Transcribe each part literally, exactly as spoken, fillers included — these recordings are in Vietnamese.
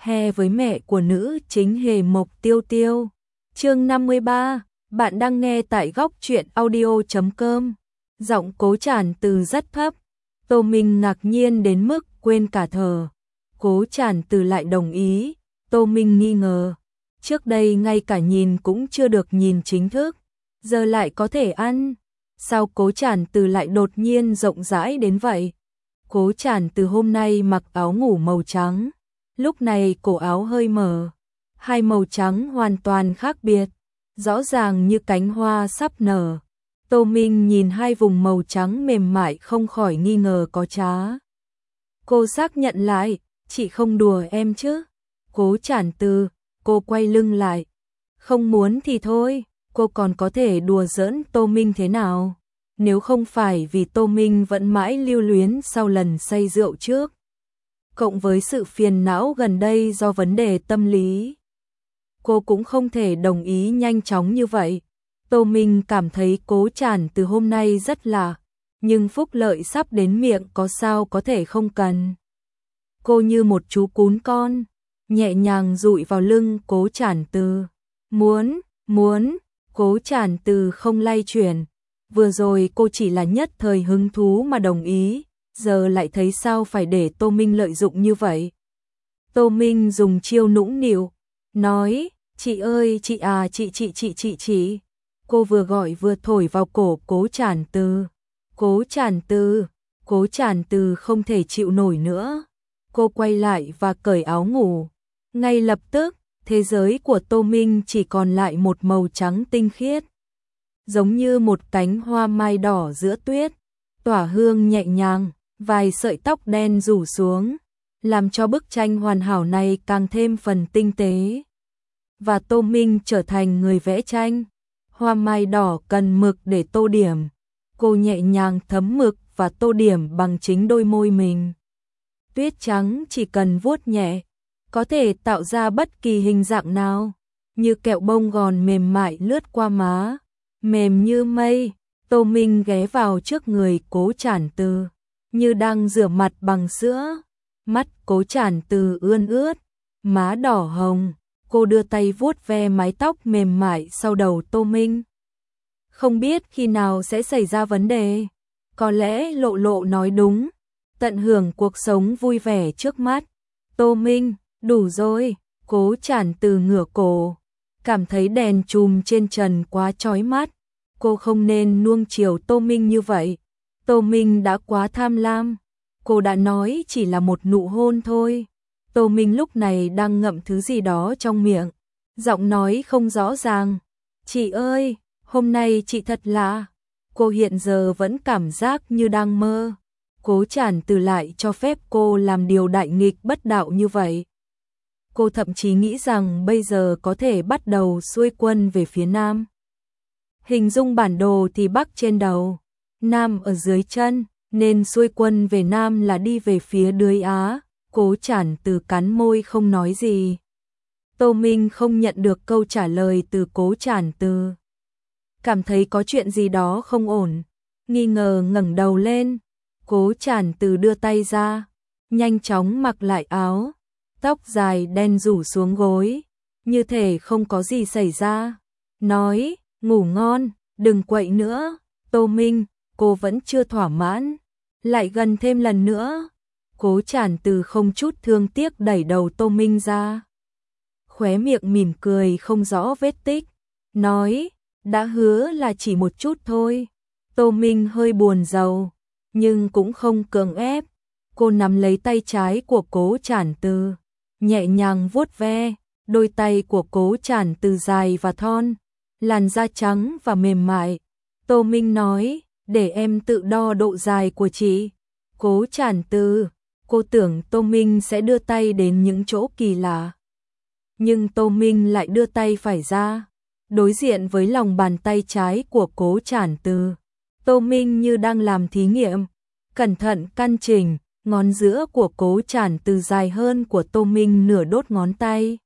he với mẹ của nữ chính Hề Mộc Tiêu Tiêu. Chương năm mươi ba, bạn đang nghe tại góc truyện audio chấm com. Giọng Cố Tràn Từ rất thấp. Tô Minh ngạc nhiên đến mức quên cả thở. Cố Tràn Từ lại đồng ý. Tô Minh nghi ngờ. Trước đây ngay cả nhìn cũng chưa được nhìn chính thức, giờ lại có thể ăn. Sao Cố Tràn Từ lại đột nhiên rộng rãi đến vậy? Cố Tràn Từ hôm nay mặc áo ngủ màu trắng. Lúc này cổ áo hơi mở. Hai màu trắng hoàn toàn khác biệt, rõ ràng như cánh hoa sắp nở. Tô Minh nhìn hai vùng màu trắng mềm mại không khỏi nghi ngờ có trá. Cô xác nhận lại, chị không đùa em chứ? Cố Tràn Từ, cô quay lưng lại. Không muốn thì thôi, cô còn có thể đùa giỡn Tô Minh thế nào? Nếu không phải vì Tô Minh vẫn mãi lưu luyến sau lần say rượu trước, cộng với sự phiền não gần đây do vấn đề tâm lý, cô cũng không thể đồng ý nhanh chóng như vậy. Tô Minh cảm thấy Cố Tràn Từ hôm nay rất lạ, nhưng phúc lợi sắp đến miệng có sao có thể không cần. Cô như một chú cún con, nhẹ nhàng dụi vào lưng Cố Tràn Từ. Muốn, muốn, Cố Tràn Từ không lay chuyển. Vừa rồi cô chỉ là nhất thời hứng thú mà đồng ý, giờ lại thấy sao phải để Tô Minh lợi dụng như vậy. Tô Minh dùng chiêu nũng nịu, nói, chị ơi chị à chị chị chị chị chị. Cô vừa gọi vừa thổi vào cổ Cố Tràn Từ. Cố Tràn Từ, Cố Tràn Từ không thể chịu nổi nữa. Cô quay lại và cởi áo ngủ. Ngay lập tức, thế giới của Tô Minh chỉ còn lại một màu trắng tinh khiết, giống như một cánh hoa mai đỏ giữa tuyết, tỏa hương nhẹ nhàng, vài sợi tóc đen rủ xuống, làm cho bức tranh hoàn hảo này càng thêm phần tinh tế. Và Tô Minh trở thành người vẽ tranh. Hoa mai đỏ cần mực để tô điểm. Cô nhẹ nhàng thấm mực và tô điểm bằng chính đôi môi mình. Tuyết trắng chỉ cần vuốt nhẹ, có thể tạo ra bất kỳ hình dạng nào, như kẹo bông gòn mềm mại lướt qua má, mềm như mây. Tô Minh ghé vào trước người Cố Tràn Từ, như đang rửa mặt bằng sữa. Mắt Cố Tràn Từ ươn ướt, má đỏ hồng. Cô đưa tay vuốt ve mái tóc mềm mại sau đầu Tô Minh. Không biết khi nào sẽ xảy ra vấn đề. Có lẽ Lộ Lộ nói đúng, tận hưởng cuộc sống vui vẻ trước mắt. Tô Minh, đủ rồi. Cố Tràn Từ ngửa cổ, cảm thấy đèn chùm trên trần quá chói mắt. Cô không nên nuông chiều Tô Minh như vậy. Tô Minh đã quá tham lam. Cô đã nói chỉ là một nụ hôn thôi. Tô Minh lúc này đang ngậm thứ gì đó trong miệng, giọng nói không rõ ràng. Chị ơi, hôm nay chị thật lạ. Cô hiện giờ vẫn cảm giác như đang mơ. Cố Tràn Từ lại cho phép cô làm điều đại nghịch bất đạo như vậy. Cô thậm chí nghĩ rằng bây giờ có thể bắt đầu xuôi quân về phía Nam. Hình dung bản đồ thì Bắc trên đầu, Nam ở dưới chân, nên xuôi quân về Nam là đi về phía Đới Á. Cố Tràn Từ cắn môi không nói gì. Tô Minh không nhận được câu trả lời từ Cố Tràn Từ, cảm thấy có chuyện gì đó không ổn, nghi ngờ ngẩng đầu lên. Cố Tràn Từ đưa tay ra, nhanh chóng mặc lại áo, tóc dài đen rủ xuống gối, như thể không có gì xảy ra. Nói, ngủ ngon, đừng quậy nữa. Tô Minh, cô vẫn chưa thỏa mãn, lại gần thêm lần nữa. Cố Tràn Từ không chút thương tiếc đẩy đầu Tô Minh ra, khóe miệng mỉm cười không rõ vết tích, nói, đã hứa là chỉ một chút thôi. Tô Minh hơi buồn rầu, nhưng cũng không cưỡng ép. Cô nắm lấy tay trái của Cố Tràn Từ, nhẹ nhàng vuốt ve. Đôi tay của Cố Tràn Từ dài và thon, làn da trắng và mềm mại. Tô Minh nói, để em tự đo độ dài của chị. Cố Tràn Từ, cô tưởng Tô Minh sẽ đưa tay đến những chỗ kỳ lạ, nhưng Tô Minh lại đưa tay phải ra, đối diện với lòng bàn tay trái của Cố Tràn Từ. Tô Minh như đang làm thí nghiệm, cẩn thận căn chỉnh. Ngón giữa của Cố Tràn Từ dài hơn của Tô Minh nửa đốt ngón tay.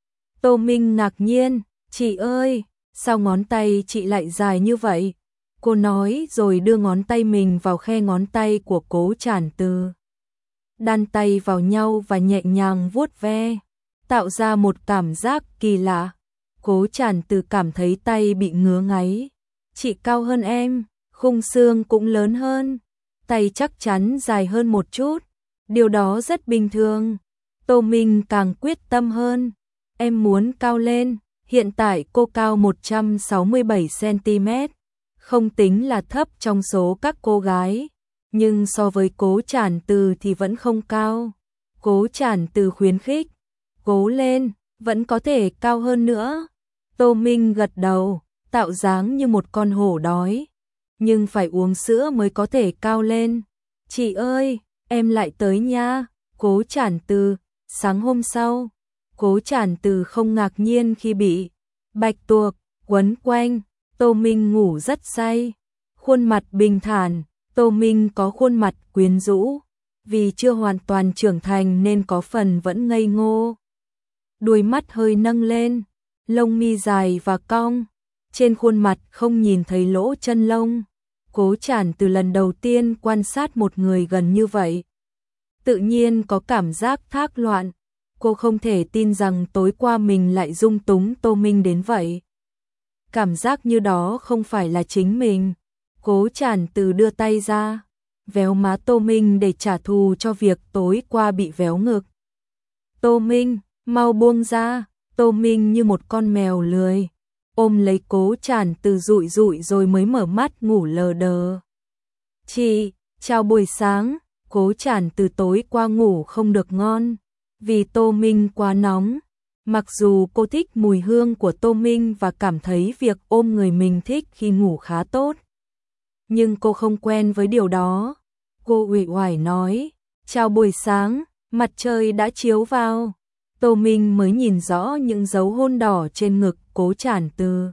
Tô Minh ngạc nhiên, chị ơi, sao ngón tay chị lại dài như vậy? Cô nói rồi đưa ngón tay mình vào khe ngón tay của Cố Tràn Từ, đan tay vào nhau và nhẹ nhàng vuốt ve. tạo ra một cảm giác kỳ lạ. Cố Tràn Từ cảm thấy tay bị ngứa ngáy. Chị cao hơn em, khung xương cũng lớn hơn, tay chắc chắn dài hơn một chút, điều đó rất bình thường. Tô Minh càng quyết tâm hơn, em muốn cao lên, hiện tại cô cao một trăm sáu mươi bảy xăng ti mét, không tính là thấp trong số các cô gái, nhưng so với Cố Tràn Từ thì vẫn không cao. Cố Tràn Từ khuyến khích, cố lên, vẫn có thể cao hơn nữa. Tô Minh gật đầu, tạo dáng như một con hổ đói, nhưng phải uống sữa mới có thể cao lên. Chị ơi, em lại tới nha. Cố Tràn Từ. Sáng hôm sau, Cố Tràn Từ không ngạc nhiên khi bị bạch tuộc quấn quanh. Tô Minh ngủ rất say, khuôn mặt bình thản. Tô Minh có khuôn mặt quyến rũ, vì chưa hoàn toàn trưởng thành nên có phần vẫn ngây ngô. Đuôi mắt hơi nâng lên, lông mi dài và cong, trên khuôn mặt không nhìn thấy lỗ chân lông. Cố Tràn Từ lần đầu tiên quan sát một người gần như vậy, tự nhiên có cảm giác thác loạn. Cô không thể tin rằng tối qua mình lại dung túng Tô Minh đến vậy. Cảm giác như đó không phải là chính mình. Cố Tràn Từ đưa tay ra, véo má Tô Minh để trả thù cho việc tối qua bị véo ngực. Tô Minh, mau buông ra. Tô Minh như một con mèo lười, ôm lấy Cố Tràn Từ dụi dụi rồi mới mở mắt ngủ lờ đờ. Chị, chào buổi sáng. Cố Tràn Từ tối qua ngủ không được ngon, vì Tô Minh quá nóng. Mặc dù cô thích mùi hương của Tô Minh và cảm thấy việc ôm người mình thích khi ngủ khá tốt, nhưng cô không quen với điều đó. Cô uể oải nói, chào buổi sáng, mặt trời đã chiếu vào. Tô Minh mới nhìn rõ những dấu hôn đỏ trên ngực Cố Tràn Từ.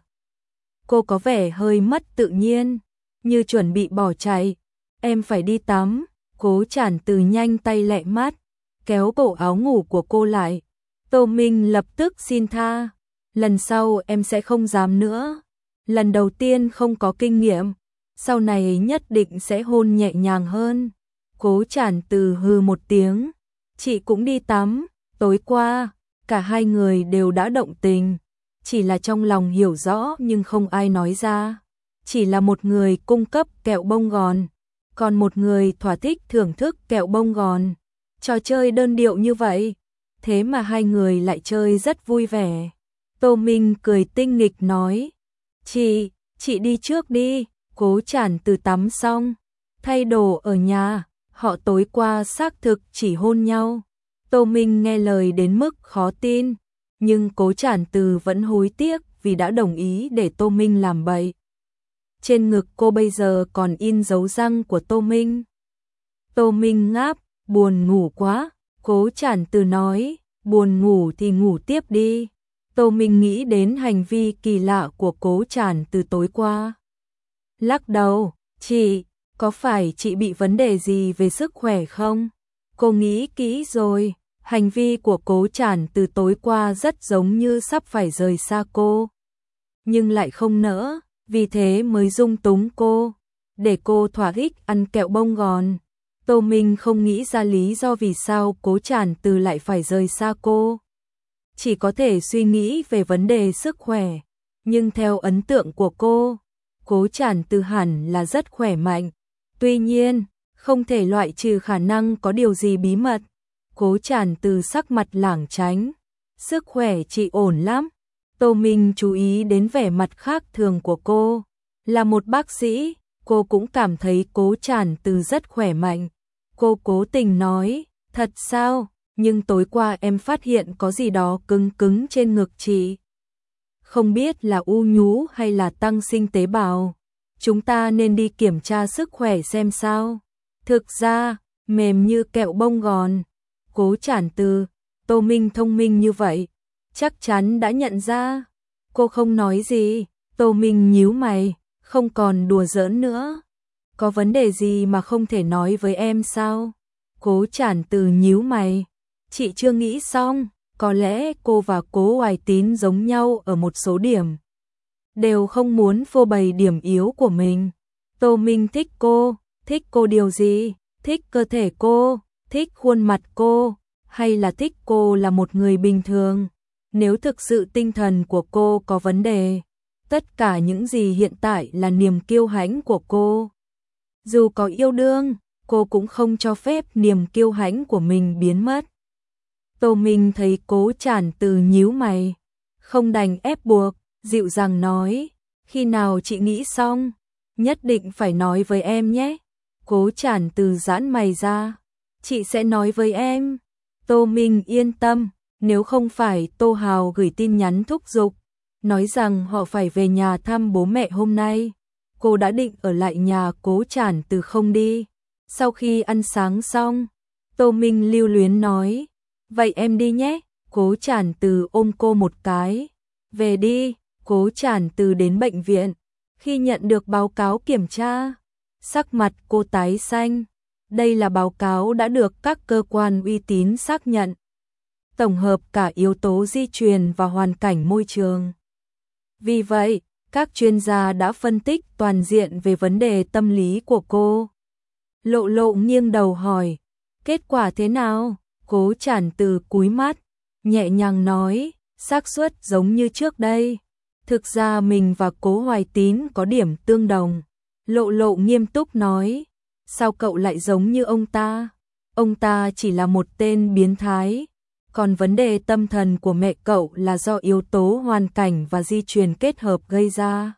Cô có vẻ hơi mất tự nhiên, như chuẩn bị bỏ chạy. Em phải đi tắm. Cố Tràn Từ nhanh tay lẹ mắt, kéo cổ áo ngủ của cô lại. Tô Minh lập tức xin tha. Lần sau em sẽ không dám nữa. Lần đầu tiên không có kinh nghiệm, sau này nhất định sẽ hôn nhẹ nhàng hơn. Cố Tràn Từ hừ một tiếng. Chị cũng đi tắm. Tối qua, cả hai người đều đã động tình, chỉ là trong lòng hiểu rõ nhưng không ai nói ra. Chỉ là một người cung cấp kẹo bông gòn, còn một người thỏa thích thưởng thức kẹo bông gòn. Trò chơi đơn điệu như vậy, thế mà hai người lại chơi rất vui vẻ. Tô Minh cười tinh nghịch nói, Chị, chị đi trước đi. Cố Tràn Từ tắm xong, thay đồ ở nhà, họ tối qua xác thực chỉ hôn nhau. Tô Minh nghe lời đến mức khó tin, nhưng Cố Tràn Từ vẫn hối tiếc vì đã đồng ý để Tô Minh làm bậy. Trên ngực cô bây giờ còn in dấu răng của Tô Minh. Tô Minh ngáp, buồn ngủ quá. Cố Tràn Từ nói, buồn ngủ thì ngủ tiếp đi. Tô Minh nghĩ đến hành vi kỳ lạ của Cố Tràn Từ tối qua. Lắc đầu, chị, có phải chị bị vấn đề gì về sức khỏe không? Cô nghĩ kỹ rồi, hành vi của Cố Tràn Từ tối qua rất giống như sắp phải rời xa cô, nhưng lại không nỡ, vì thế mới dung túng cô, để cô thỏa thích ăn kẹo bông gòn. Tô Minh không nghĩ ra lý do vì sao Cố Tràn Từ lại phải rời xa cô. Chỉ có thể suy nghĩ về vấn đề sức khỏe, nhưng theo ấn tượng của cô, Cố Tràn Từ hẳn là rất khỏe mạnh. Tuy nhiên, không thể loại trừ khả năng có điều gì bí mật. Cố Tràn Từ sắc mặt lảng tránh. Sức khỏe chị ổn lắm. Tô Minh chú ý đến vẻ mặt khác thường của cô. Là một bác sĩ, cô cũng cảm thấy Cố Tràn Từ rất khỏe mạnh. Cô cố tình nói, thật sao? Nhưng tối qua em phát hiện có gì đó cứng cứng trên ngực chị. Không biết là u nhú hay là tăng sinh tế bào. Chúng ta nên đi kiểm tra sức khỏe xem sao. Thực ra, mềm như kẹo bông gòn. Cố Tràn Từ, Tô Minh thông minh như vậy, chắc chắn đã nhận ra. Cô không nói gì. Tô Minh nhíu mày, không còn đùa giỡn nữa. Có vấn đề gì mà không thể nói với em sao? Cố Tràn Từ nhíu mày. Chị chưa nghĩ xong, có lẽ cô và Cố Hoài Tín giống nhau ở một số điểm, đều không muốn phô bày điểm yếu của mình. Tô Minh thích cô, thích cô điều gì? Thích cơ thể cô, thích khuôn mặt cô, hay là thích cô là một người bình thường. Nếu thực sự tinh thần của cô có vấn đề, tất cả những gì hiện tại là niềm kiêu hãnh của cô. Dù có yêu đương, cô cũng không cho phép niềm kiêu hãnh của mình biến mất. Tô Minh thấy Cố Trản Từ nhíu mày, không đành ép buộc, dịu dàng nói, khi nào chị nghĩ xong, nhất định phải nói với em nhé. Cố Trản Từ giãn mày ra, chị sẽ nói với em. Tô Minh yên tâm, nếu không phải Tô Hào gửi tin nhắn thúc giục, nói rằng họ phải về nhà thăm bố mẹ hôm nay, cô đã định ở lại nhà Cố Trản Từ không đi. Sau khi ăn sáng xong, Tô Minh lưu luyến nói, vậy em đi nhé. Cố Trản Từ ôm cô một cái, về đi. Cố Trản Từ đến bệnh viện, khi nhận được báo cáo kiểm tra, sắc mặt cô tái xanh. Đây là báo cáo đã được các cơ quan uy tín xác nhận, tổng hợp cả yếu tố di truyền và hoàn cảnh môi trường. Vì vậy, các chuyên gia đã phân tích toàn diện về vấn đề tâm lý của cô. Lộ Lộ nghiêng đầu hỏi, kết quả thế nào? Cố Trản Từ cúi mắt, nhẹ nhàng nói, xác suất giống như trước đây. Thực ra mình và Cố Hoài Tín có điểm tương đồng. Lộ Lộ nghiêm túc nói, sao cậu lại giống như ông ta? Ông ta chỉ là một tên biến thái, còn vấn đề tâm thần của mẹ cậu là do yếu tố hoàn cảnh và di truyền kết hợp gây ra.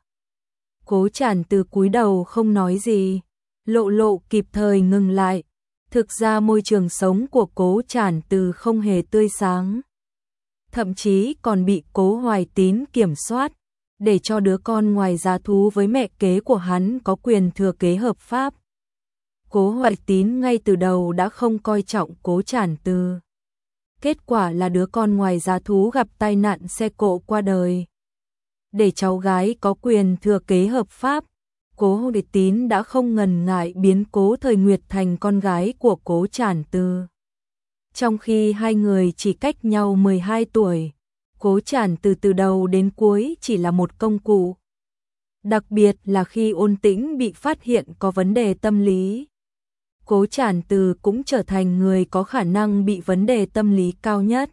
Cố Trản Từ cúi đầu không nói gì. Lộ Lộ kịp thời ngừng lại. Thực ra môi trường sống của Cố Trản Từ không hề tươi sáng, thậm chí còn bị Cố Hoài Tín kiểm soát, để cho đứa con ngoài giá thú với mẹ kế của hắn có quyền thừa kế hợp pháp. Cố Hoài Tín ngay từ đầu đã không coi trọng Cố Trản Từ. Kết quả là đứa con ngoài giá thú gặp tai nạn xe cộ qua đời. Để cháu gái có quyền thừa kế hợp pháp, Cố Hoài Tín đã không ngần ngại biến Cố Thời Nguyệt thành con gái của Cố Trản Từ. Trong khi hai người chỉ cách nhau mười hai tuổi, Cố Trản Từ từ đầu đến cuối chỉ là một công cụ. Đặc biệt là khi Ôn Tĩnh bị phát hiện có vấn đề tâm lý, Cố Trản Từ cũng trở thành người có khả năng bị vấn đề tâm lý cao nhất.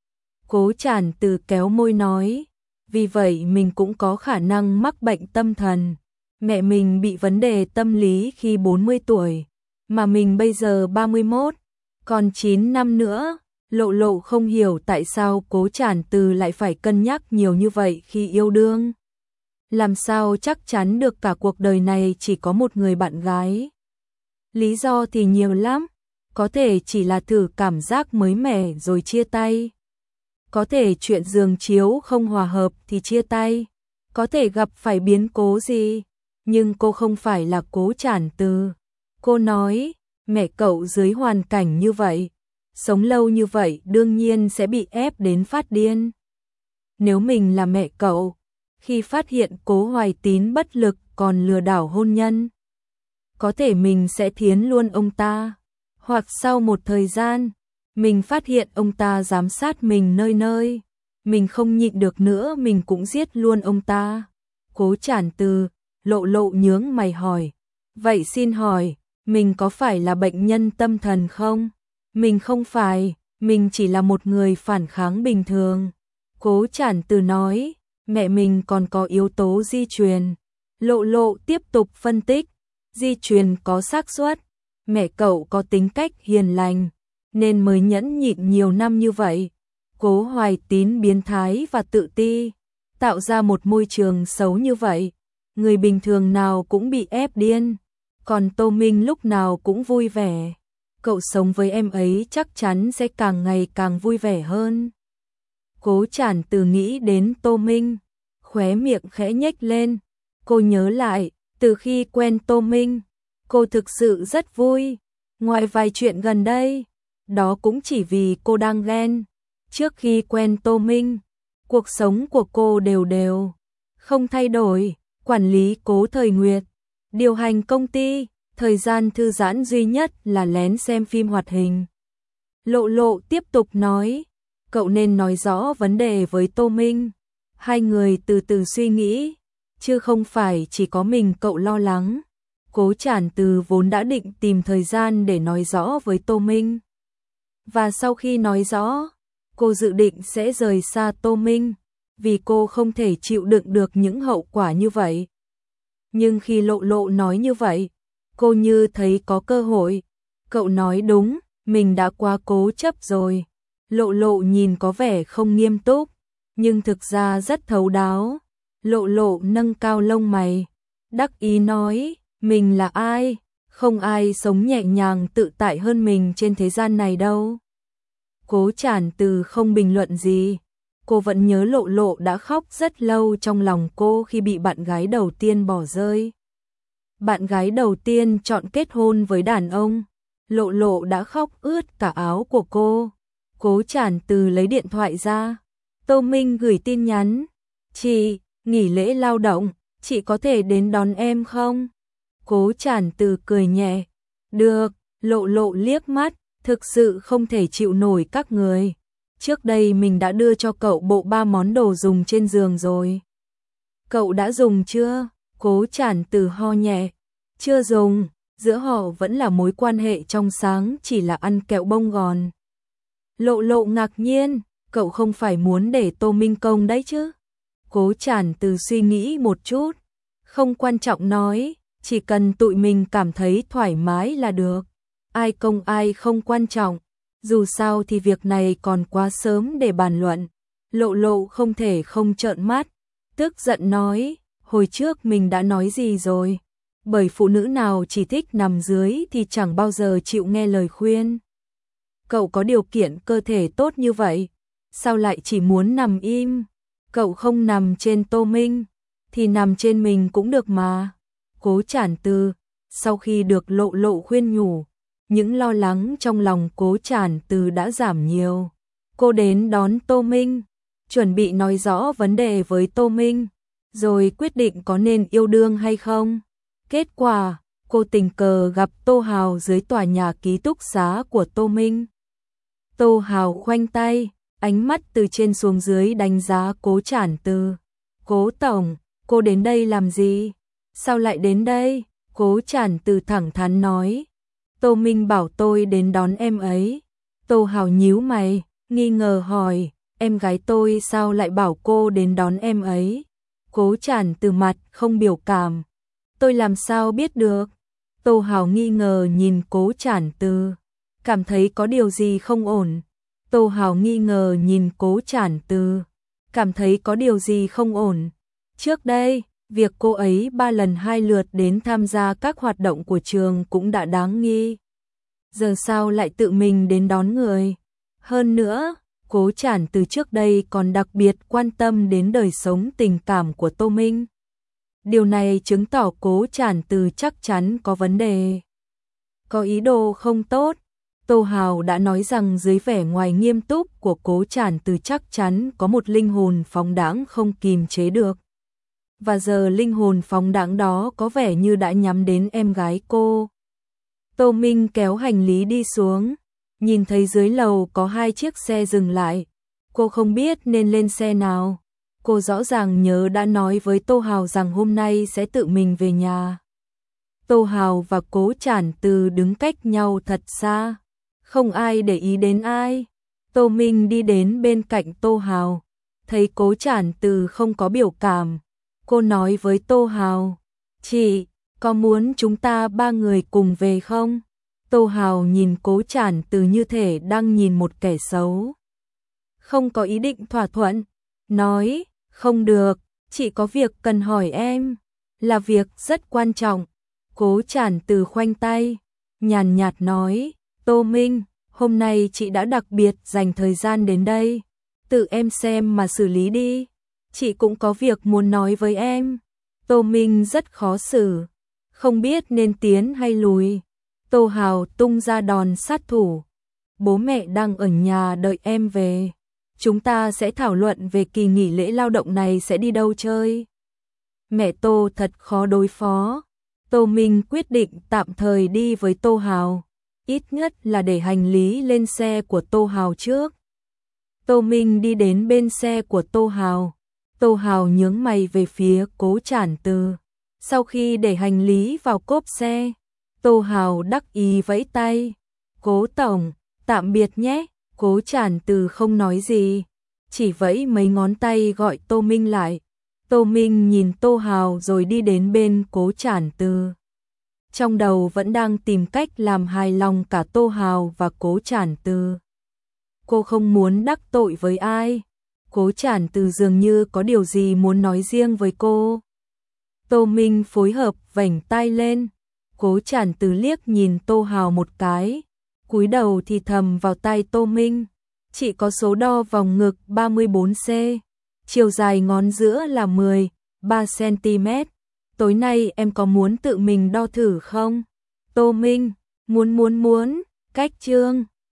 Cố Trản Từ kéo môi nói, vì vậy mình cũng có khả năng mắc bệnh tâm thần. Mẹ mình bị vấn đề tâm lý khi bốn mươi tuổi, mà mình bây giờ ba mươi mốt, còn chín năm nữa. Lộ Lộ không hiểu tại sao Cố Trản Từ lại phải cân nhắc nhiều như vậy khi yêu đương. Làm sao chắc chắn được cả cuộc đời này chỉ có một người bạn gái? Lý do thì nhiều lắm, có thể chỉ là thử cảm giác mới mẻ rồi chia tay. Có thể chuyện giường chiếu không hòa hợp thì chia tay. Có thể gặp phải biến cố gì, nhưng cô không phải là Cố Trản Từ. Cô nói, mẹ cậu dưới hoàn cảnh như vậy, sống lâu như vậy đương nhiên sẽ bị ép đến phát điên. Nếu mình là mẹ cậu, khi phát hiện Cố Hoài Tín bất lực còn lừa đảo hôn nhân, có thể mình sẽ thiến luôn ông ta. Hoặc sau một thời gian, mình phát hiện ông ta giám sát mình nơi nơi, mình không nhịn được nữa mình cũng giết luôn ông ta. Cố Trản Từ. Lộ Lộ nhướng mày hỏi, vậy xin hỏi, mình có phải là bệnh nhân tâm thần không? Mình không phải, mình chỉ là một người phản kháng bình thường. Cố Trản Từ nói, mẹ mình còn có yếu tố di truyền. Lộ Lộ tiếp tục phân tích, di truyền có xác suất, mẹ cậu có tính cách hiền lành, nên mới nhẫn nhịn nhiều năm như vậy. Cố Hoài Tín biến thái và tự ti, tạo ra một môi trường xấu như vậy. Người bình thường nào cũng bị ép điên, còn Tô Minh lúc nào cũng vui vẻ. Cậu sống với em ấy chắc chắn sẽ càng ngày càng vui vẻ hơn. Cố Trản Từ nghĩ đến Tô Minh, khóe miệng khẽ nhếch lên. Cô nhớ lại, từ khi quen Tô Minh, cô thực sự rất vui. Ngoài vài chuyện gần đây, đó cũng chỉ vì cô đang ghen. Trước khi quen Tô Minh, cuộc sống của cô đều đều, không thay đổi. Quản lý Cố Thời Nguyệt, điều hành công ty, thời gian thư giãn duy nhất là lén xem phim hoạt hình. Lộ Lộ tiếp tục nói, cậu nên nói rõ vấn đề với Tô Minh. Hai người từ từ suy nghĩ, chứ không phải chỉ có mình cậu lo lắng. Cố Trản Từ vốn đã định tìm thời gian để nói rõ với Tô Minh. Và sau khi nói rõ, cô dự định sẽ rời xa Tô Minh, vì cô không thể chịu đựng được những hậu quả như vậy. Nhưng khi Lộ Lộ nói như vậy, cô như thấy có cơ hội. Cậu nói đúng, mình đã quá cố chấp rồi. Lộ Lộ nhìn có vẻ không nghiêm túc, nhưng thực ra rất thấu đáo. Lộ Lộ nâng cao lông mày, đắc ý nói, mình là ai? Không ai sống nhẹ nhàng tự tại hơn mình trên thế gian này đâu. Cố Trản Từ không bình luận gì. Cô vẫn nhớ Lộ Lộ đã khóc rất lâu trong lòng cô khi bị bạn gái đầu tiên bỏ rơi. Bạn gái đầu tiên chọn kết hôn với đàn ông. Lộ Lộ đã khóc ướt cả áo của cô. Cố Trản Từ lấy điện thoại ra. Tô Minh gửi tin nhắn. Chị, nghỉ lễ lao động, chị có thể đến đón em không? Cố Trản Từ cười nhẹ. Được, Lộ Lộ liếc mắt, thực sự không thể chịu nổi các người. Trước đây mình đã đưa cho cậu bộ ba món đồ dùng trên giường rồi. Cậu đã dùng chưa? Cố Trản Từ ho nhẹ. Chưa dùng, giữa họ vẫn là mối quan hệ trong sáng, chỉ là ăn kẹo bông gòn. Lộ Lộ ngạc nhiên, cậu không phải muốn để Tô Minh công đấy chứ? Cố Trản Từ suy nghĩ một chút, không quan trọng nói, chỉ cần tụi mình cảm thấy thoải mái là được. Ai công ai không quan trọng, dù sao thì việc này còn quá sớm để bàn luận. Lộ Lộ không thể không trợn mắt, tức giận nói, hồi trước mình đã nói gì rồi? Bởi phụ nữ nào chỉ thích nằm dưới thì chẳng bao giờ chịu nghe lời khuyên. Cậu có điều kiện cơ thể tốt như vậy, sao lại chỉ muốn nằm im? Cậu không nằm trên Tô Minh, thì nằm trên mình cũng được mà. Cố Trản Từ, sau khi được Lộ Lộ khuyên nhủ, những lo lắng trong lòng Cố Trản Từ đã giảm nhiều. Cô đến đón Tô Minh, chuẩn bị nói rõ vấn đề với Tô Minh, rồi quyết định có nên yêu đương hay không. Kết quả, cô tình cờ gặp Tô Hào dưới tòa nhà ký túc xá của Tô Minh. Tô Hào khoanh tay, ánh mắt từ trên xuống dưới đánh giá Cố Trản Từ. Cố tổng, cô đến đây làm gì? Sao lại đến đây? Cố Trản Từ thẳng thắn nói. Tô Minh bảo tôi đến đón em ấy. Tô Hào nhíu mày, nghi ngờ hỏi, em gái tôi sao lại bảo cô đến đón em ấy? Cố Trản Từ mặt không biểu cảm. Tôi làm sao biết được? Tô Hào nghi ngờ nhìn Cố Trản Từ, cảm thấy có điều gì không ổn. Tô Hào nghi ngờ nhìn Cố Trản Từ, cảm thấy có điều gì không ổn. Trước đây, việc cô ấy ba lần hai lượt đến tham gia các hoạt động của trường cũng đã đáng nghi. Giờ sao lại tự mình đến đón người? Hơn nữa, Cố Trản Từ trước đây còn đặc biệt quan tâm đến đời sống tình cảm của Tô Minh. Điều này chứng tỏ Cố Trản Từ chắc chắn có vấn đề, có ý đồ không tốt. Tô Hào đã nói rằng dưới vẻ ngoài nghiêm túc của Cố Trản Từ chắc chắn có một linh hồn phóng đãng không kìm chế được. Và giờ linh hồn phóng đãng đó có vẻ như đã nhắm đến em gái cô. Tô Minh kéo hành lý đi xuống, nhìn thấy dưới lầu có hai chiếc xe dừng lại. Cô không biết nên lên xe nào. Cô rõ ràng nhớ đã nói với Tô Hào rằng hôm nay sẽ tự mình về nhà. Tô Hào và Cố Trản Từ đứng cách nhau thật xa, không ai để ý đến ai. Tô Minh đi đến bên cạnh Tô Hào, thấy Cố Trản Từ không có biểu cảm. Cô nói với Tô Hào, chị, có muốn chúng ta ba người cùng về không? Tô Hào nhìn Cố Trản Từ như thể đang nhìn một kẻ xấu. Không có ý định thỏa thuận, nói, không được, chị có việc cần hỏi em, là việc rất quan trọng. Cố Trản Từ khoanh tay, nhàn nhạt nói, Tô Minh, hôm nay chị đã đặc biệt dành thời gian đến đây, tự em xem mà xử lý đi. Chị cũng có việc muốn nói với em. Tô Minh rất khó xử, không biết nên tiến hay lùi. Tô Hào tung ra đòn sát thủ. Bố mẹ đang ở nhà đợi em về. Chúng ta sẽ thảo luận về kỳ nghỉ lễ lao động này sẽ đi đâu chơi. Mẹ Tô thật khó đối phó. Tô Minh quyết định tạm thời đi với Tô Hào, ít nhất là để hành lý lên xe của Tô Hào trước. Tô Minh đi đến bên xe của Tô Hào. Tô Hào nhướng mày về phía Cố Trản Từ. Sau khi để hành lý vào cốp xe, Tô Hào đắc ý vẫy tay. Cố tổng, Tạm biệt nhé. Cố Trản Từ không nói gì, chỉ vẫy mấy ngón tay gọi Tô Minh lại. Tô Minh nhìn Tô Hào rồi đi đến bên Cố Trản Từ. Trong đầu vẫn đang tìm cách làm hài lòng cả Tô Hào và Cố Trản Từ. Cô không muốn đắc tội với ai. Cố Trản Từ dường như có điều gì muốn nói riêng với cô. Tô Minh phối hợp vểnh tai lên. Cố Trản Từ liếc nhìn Tô Hào một cái, cúi đầu thì thầm vào tai Tô Minh. Chị có số đo vòng ngực ba mươi bốn xăng-ti-mét, chiều dài ngón giữa là mười ba xăng-ti-mét. Tối nay em có muốn tự mình đo thử không? Tô Minh, muốn muốn muốn, cách chương.